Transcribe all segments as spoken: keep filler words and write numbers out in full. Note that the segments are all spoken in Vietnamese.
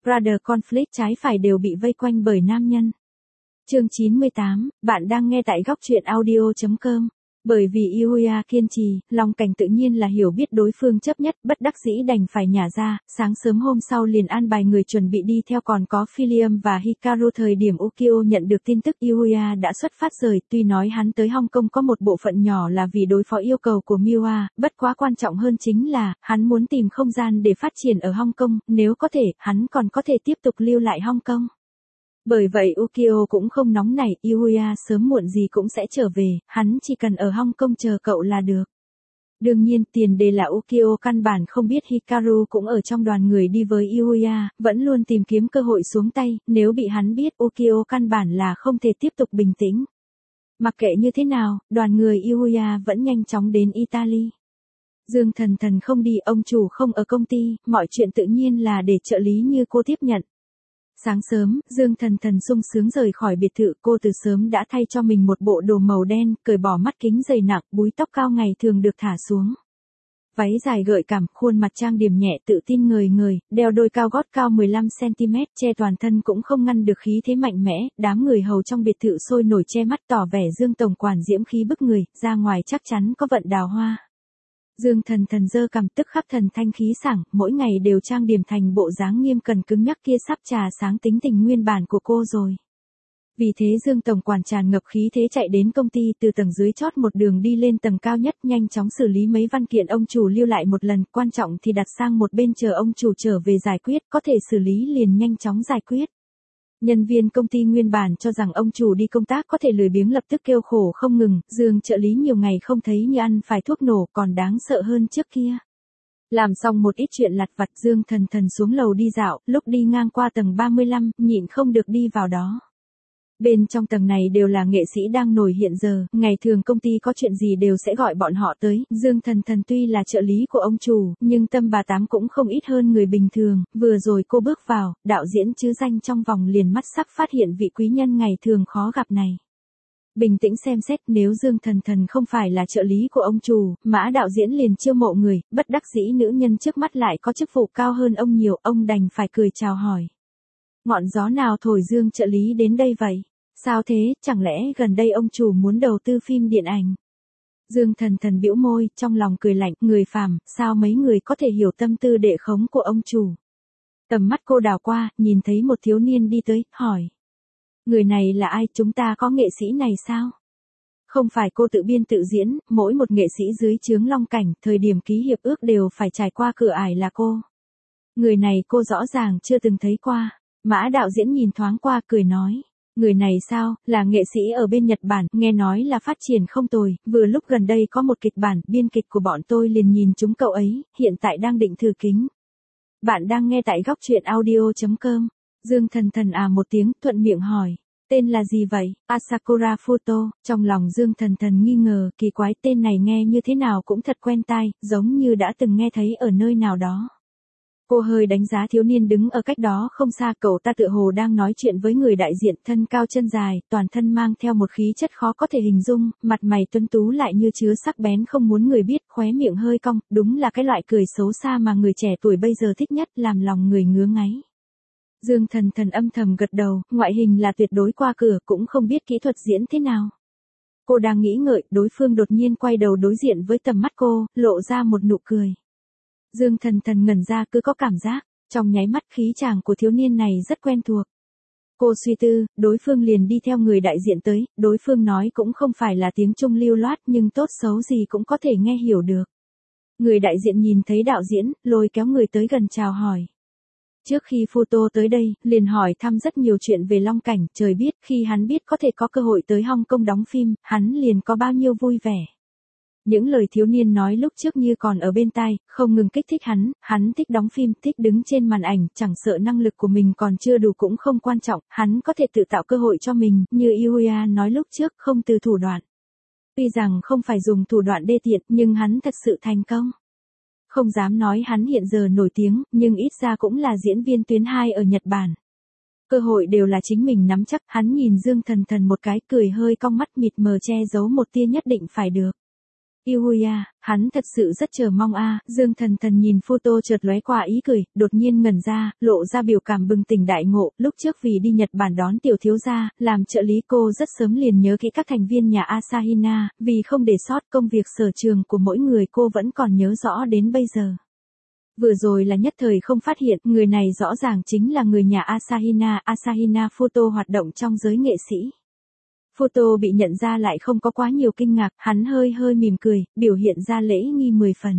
Brother Conflict trái phải đều bị vây quanh bởi nam nhân. Chương chín mươi tám, bạn đang nghe tại góc truyện audio chấm com. Bởi vì Yuya kiên trì, Long Cảnh tự nhiên là hiểu biết đối phương chấp nhất, bất đắc dĩ đành phải nhả ra, sáng sớm hôm sau liền an bài người chuẩn bị đi theo, còn có Philium và Hikaru. Thời điểm Ukyo nhận được tin tức Yuya đã xuất phát rời, tuy nói hắn tới Hong Kong có một bộ phận nhỏ là vì đối phó yêu cầu của Miwa, bất quá quan trọng hơn chính là, hắn muốn tìm không gian để phát triển ở Hong Kong, nếu có thể, hắn còn có thể tiếp tục lưu lại Hong Kong. Bởi vậy Ukyo cũng không nóng nảy, Yuya sớm muộn gì cũng sẽ trở về, hắn chỉ cần ở Hong Kong chờ cậu là được. Đương nhiên, tiền đề là Ukyo căn bản không biết Hikaru cũng ở trong đoàn người đi với Yuya, vẫn luôn tìm kiếm cơ hội xuống tay, nếu bị hắn biết Ukyo căn bản là không thể tiếp tục bình tĩnh. Mặc kệ như thế nào, đoàn người Yuya vẫn nhanh chóng đến Italy. Dương Thần Thần không đi, ông chủ không ở công ty, mọi chuyện tự nhiên là để trợ lý như cô tiếp nhận. Sáng sớm, Dương Thần Thần sung sướng rời khỏi biệt thự, cô từ sớm đã thay cho mình một bộ đồ màu đen, cởi bỏ mắt kính dày nặng, búi tóc cao ngày thường được thả xuống. Váy dài gợi cảm, khuôn mặt trang điểm nhẹ tự tin ngời ngời, đeo đôi cao gót cao mười lăm xăng ti mét, che toàn thân cũng không ngăn được khí thế mạnh mẽ, đám người hầu trong biệt thự sôi nổi che mắt tỏ vẻ Dương tổng quản diễm khí bức người, ra ngoài chắc chắn có vận đào hoa. Dương Thần Thần giơ cằm, tức khắc thần thanh khí sảng, mỗi ngày đều trang điểm thành bộ dáng nghiêm cẩn cứng nhắc kia, sắp trà sáng tính tình nguyên bản của cô rồi. Vì thế Dương tổng quản tràn ngập khí thế chạy đến công ty, từ tầng dưới chót một đường đi lên tầng cao nhất, nhanh chóng xử lý mấy văn kiện ông chủ lưu lại một lần, quan trọng thì đặt sang một bên chờ ông chủ trở về giải quyết, có thể xử lý liền nhanh chóng giải quyết. Nhân viên công ty nguyên bản cho rằng ông chủ đi công tác có thể lười biếng, lập tức kêu khổ không ngừng, Dương trợ lý nhiều ngày không thấy như ăn phải thuốc nổ, còn đáng sợ hơn trước kia. Làm xong một ít chuyện lặt vặt, Dương Thần Thần xuống lầu đi dạo, lúc đi ngang qua tầng ba mươi lăm, nhịn không được đi vào đó. Bên trong tầng này đều là nghệ sĩ đang nổi hiện giờ, ngày thường công ty có chuyện gì đều sẽ gọi bọn họ tới, Dương Thần Thần tuy là trợ lý của ông chủ, nhưng tâm bà tám cũng không ít hơn người bình thường, vừa rồi cô bước vào, đạo diễn chứ danh trong vòng liền mắt sắc phát hiện vị quý nhân ngày thường khó gặp này. Bình tĩnh xem xét, nếu Dương Thần Thần không phải là trợ lý của ông chủ, Mã đạo diễn liền chiêu mộ người, bất đắc dĩ nữ nhân trước mắt lại có chức vụ cao hơn ông nhiều, ông đành phải cười chào hỏi. Ngọn gió nào thổi Dương trợ lý đến đây vậy? Sao thế, chẳng lẽ gần đây ông chủ muốn đầu tư phim điện ảnh? Dương Thần Thần bĩu môi, trong lòng cười lạnh, người phàm, sao mấy người có thể hiểu tâm tư đệ khống của ông chủ? Tầm mắt cô đảo qua, nhìn thấy một thiếu niên đi tới, hỏi. Người này là ai, chúng ta có nghệ sĩ này sao? Không phải cô tự biên tự diễn, mỗi một nghệ sĩ dưới trướng Long Cảnh, thời điểm ký hiệp ước đều phải trải qua cửa ải là cô. Người này cô rõ ràng chưa từng thấy qua. Mã đạo diễn nhìn thoáng qua, cười nói. Người này sao, là nghệ sĩ ở bên Nhật Bản, nghe nói là phát triển không tồi, vừa lúc gần đây có một kịch bản, biên kịch của bọn tôi liền nhìn chúng cậu ấy, hiện tại đang định thử kính. Bạn đang nghe tại góc truyện audio chấm com. Dương Thần Thần à một tiếng, thuận miệng hỏi. Tên là gì vậy? Asakura Photo. Trong lòng Dương Thần Thần nghi ngờ, kỳ quái, tên này nghe như thế nào cũng thật quen tai, giống như đã từng nghe thấy ở nơi nào đó. Cô hơi đánh giá thiếu niên đứng ở cách đó không xa, cậu ta tựa hồ đang nói chuyện với người đại diện, thân cao chân dài, toàn thân mang theo một khí chất khó có thể hình dung, mặt mày tuấn tú lại như chứa sắc bén không muốn người biết, khóe miệng hơi cong, đúng là cái loại cười xấu xa mà người trẻ tuổi bây giờ thích nhất, làm lòng người ngứa ngáy. Dương Thần Thần âm thầm gật đầu, ngoại hình là tuyệt đối qua cửa, cũng không biết kỹ thuật diễn thế nào. Cô đang nghĩ ngợi, đối phương đột nhiên quay đầu đối diện với tầm mắt cô, lộ ra một nụ cười. Dương Thần Thần ngẩn ra, cứ có cảm giác, trong nháy mắt khí chàng của thiếu niên này rất quen thuộc. Cô suy tư, đối phương liền đi theo người đại diện tới, đối phương nói cũng không phải là tiếng Trung lưu loát nhưng tốt xấu gì cũng có thể nghe hiểu được. Người đại diện nhìn thấy đạo diễn, lôi kéo người tới gần chào hỏi. Trước khi Photo tới đây, liền hỏi thăm rất nhiều chuyện về Long Cảnh, trời biết khi hắn biết có thể có cơ hội tới Hong Kong đóng phim, hắn liền có bao nhiêu vui vẻ. Những lời thiếu niên nói lúc trước như còn ở bên tai, không ngừng kích thích hắn, hắn thích đóng phim, thích đứng trên màn ảnh, chẳng sợ năng lực của mình còn chưa đủ cũng không quan trọng, hắn có thể tự tạo cơ hội cho mình, như Yuya nói lúc trước, không từ thủ đoạn. Tuy rằng không phải dùng thủ đoạn đê tiện, nhưng hắn thật sự thành công. Không dám nói hắn hiện giờ nổi tiếng, nhưng ít ra cũng là diễn viên tuyến hai ở Nhật Bản. Cơ hội đều là chính mình nắm chắc, hắn nhìn Dương Thần Thần một cái, cười hơi cong mắt, mịt mờ che giấu một tia nhất định phải được. Yuya, hắn thật sự rất chờ mong a. Dương Thần Thần nhìn photo chợt lóe qua ý cười, đột nhiên ngẩn ra, lộ ra biểu cảm bừng tỉnh đại ngộ, lúc trước vì đi Nhật Bản đón tiểu thiếu gia, làm trợ lý cô rất sớm liền nhớ kỹ các thành viên nhà Asahina, vì không để sót công việc sở trường của mỗi người cô vẫn còn nhớ rõ đến bây giờ. Vừa rồi là nhất thời không phát hiện, người này rõ ràng chính là người nhà Asahina, Asahina Photo hoạt động trong giới nghệ sĩ. Photo bị nhận ra lại không có quá nhiều kinh ngạc, hắn hơi hơi mỉm cười, biểu hiện ra lễ nghi mười phần.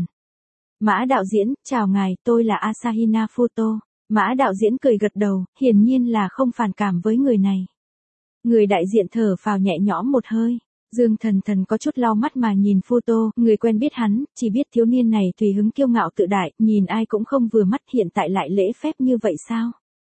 Mã đạo diễn, chào ngài, tôi là Asahina Photo. Mã đạo diễn cười gật đầu, hiển nhiên là không phản cảm với người này. Người đại diện thở phào nhẹ nhõm một hơi. Dương Thần Thần có chút lau mắt mà nhìn Photo, người quen biết hắn, chỉ biết thiếu niên này tùy hứng kiêu ngạo tự đại, nhìn ai cũng không vừa mắt, hiện tại lại lễ phép như vậy sao?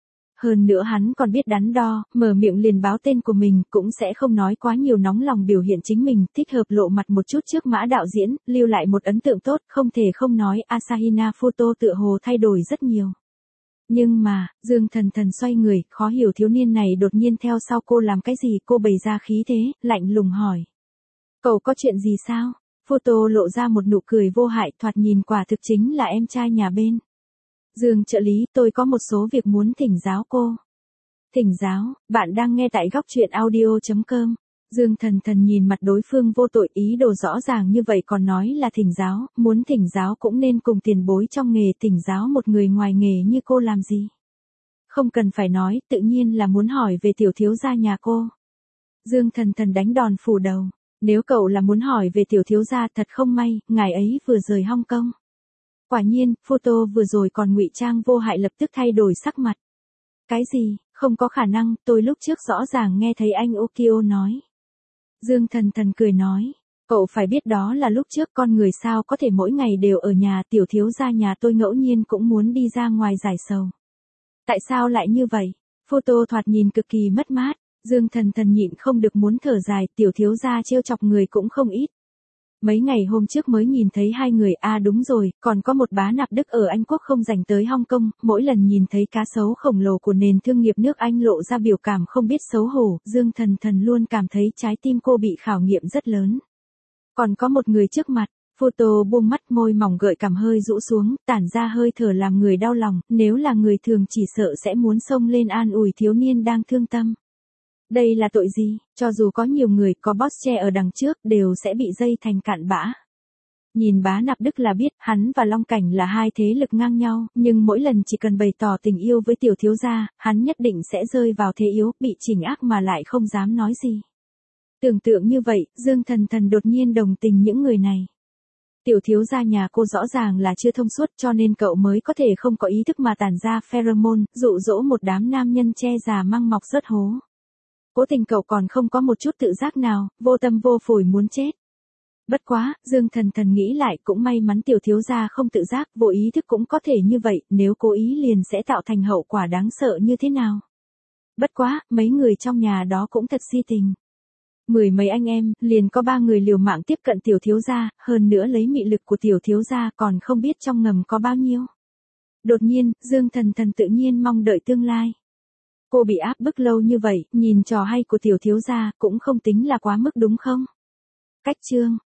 Hơn nữa hắn còn biết đắn đo, mở miệng liền báo tên của mình, cũng sẽ không nói quá nhiều nóng lòng biểu hiện chính mình, thích hợp lộ mặt một chút trước Mã đạo diễn, lưu lại một ấn tượng tốt, không thể không nói Asahina Photo tựa hồ thay đổi rất nhiều. Nhưng mà, Dương Thần Thần xoay người, khó hiểu thiếu niên này đột nhiên theo sau cô làm cái gì, cô bày ra khí thế, lạnh lùng hỏi. Cậu có chuyện gì sao? Photo lộ ra một nụ cười vô hại, thoạt nhìn quả thực chính là em trai nhà bên. Dương trợ lý, tôi có một số việc muốn thỉnh giáo cô. Thỉnh giáo, bạn đang nghe tại góc truyện audio chấm com. Dương Thần Thần nhìn mặt đối phương vô tội, ý đồ rõ ràng như vậy còn nói là thỉnh giáo, muốn thỉnh giáo cũng nên cùng tiền bối trong nghề, thỉnh giáo một người ngoài nghề như cô làm gì. Không cần phải nói, tự nhiên là muốn hỏi về tiểu thiếu gia nhà cô. Dương Thần Thần đánh đòn phủ đầu, nếu cậu là muốn hỏi về tiểu thiếu gia thật không may, ngài ấy vừa rời Hong Kong. Quả nhiên, Photo vừa rồi còn ngụy trang vô hại lập tức thay đổi sắc mặt. Cái gì, không có khả năng, tôi lúc trước rõ ràng nghe thấy anh Okio nói. Dương Thần Thần cười nói, cậu phải biết đó là lúc trước con người sao có thể mỗi ngày đều ở nhà, tiểu thiếu gia nhà tôi ngẫu nhiên cũng muốn đi ra ngoài giải sầu. Tại sao lại như vậy? Photo thoạt nhìn cực kỳ mất mát, Dương Thần Thần nhịn không được muốn thở dài, tiểu thiếu gia trêu chọc người cũng không ít. Mấy ngày hôm trước mới nhìn thấy hai người, à đúng rồi, còn có một bá nạp Đức ở Anh Quốc không dành tới Hong Kong, mỗi lần nhìn thấy cá sấu khổng lồ của nền thương nghiệp nước Anh lộ ra biểu cảm không biết xấu hổ, Dương Thần Thần luôn cảm thấy trái tim cô bị khảo nghiệm rất lớn. Còn có một người trước mặt, Photo buông mắt, môi mỏng gợi cảm hơi rũ xuống, tản ra hơi thở làm người đau lòng, nếu là người thường chỉ sợ sẽ muốn xông lên an ủi thiếu niên đang thương tâm. Đây là tội gì, cho dù có nhiều người có boss che ở đằng trước đều sẽ bị dây thành cạn bã. Nhìn bá nạp Đức là biết, hắn và Long Cảnh là hai thế lực ngang nhau, nhưng mỗi lần chỉ cần bày tỏ tình yêu với tiểu thiếu gia, hắn nhất định sẽ rơi vào thế yếu, bị chỉnh ác mà lại không dám nói gì. Tưởng tượng như vậy, Dương Thần Thần đột nhiên đồng tình những người này. Tiểu thiếu gia nhà cô rõ ràng là chưa thông suốt cho nên cậu mới có thể không có ý thức mà tản ra pheromone, dụ dỗ một đám nam nhân che già mang mọc rớt hố. Cố tình cậu còn không có một chút tự giác nào, vô tâm vô phổi muốn chết. Bất quá, Dương Thần Thần nghĩ lại cũng may mắn tiểu thiếu gia không tự giác, vô ý thức cũng có thể như vậy, nếu cố ý liền sẽ tạo thành hậu quả đáng sợ như thế nào. Bất quá, mấy người trong nhà đó cũng thật si tình. Mười mấy anh em, liền có ba người liều mạng tiếp cận tiểu thiếu gia, hơn nữa lấy mị lực của tiểu thiếu gia còn không biết trong ngầm có bao nhiêu. Đột nhiên, Dương Thần Thần tự nhiên mong đợi tương lai. Cô bị áp bức lâu như vậy, nhìn trò hay của tiểu thiếu gia cũng không tính là quá mức đúng không? Cách chương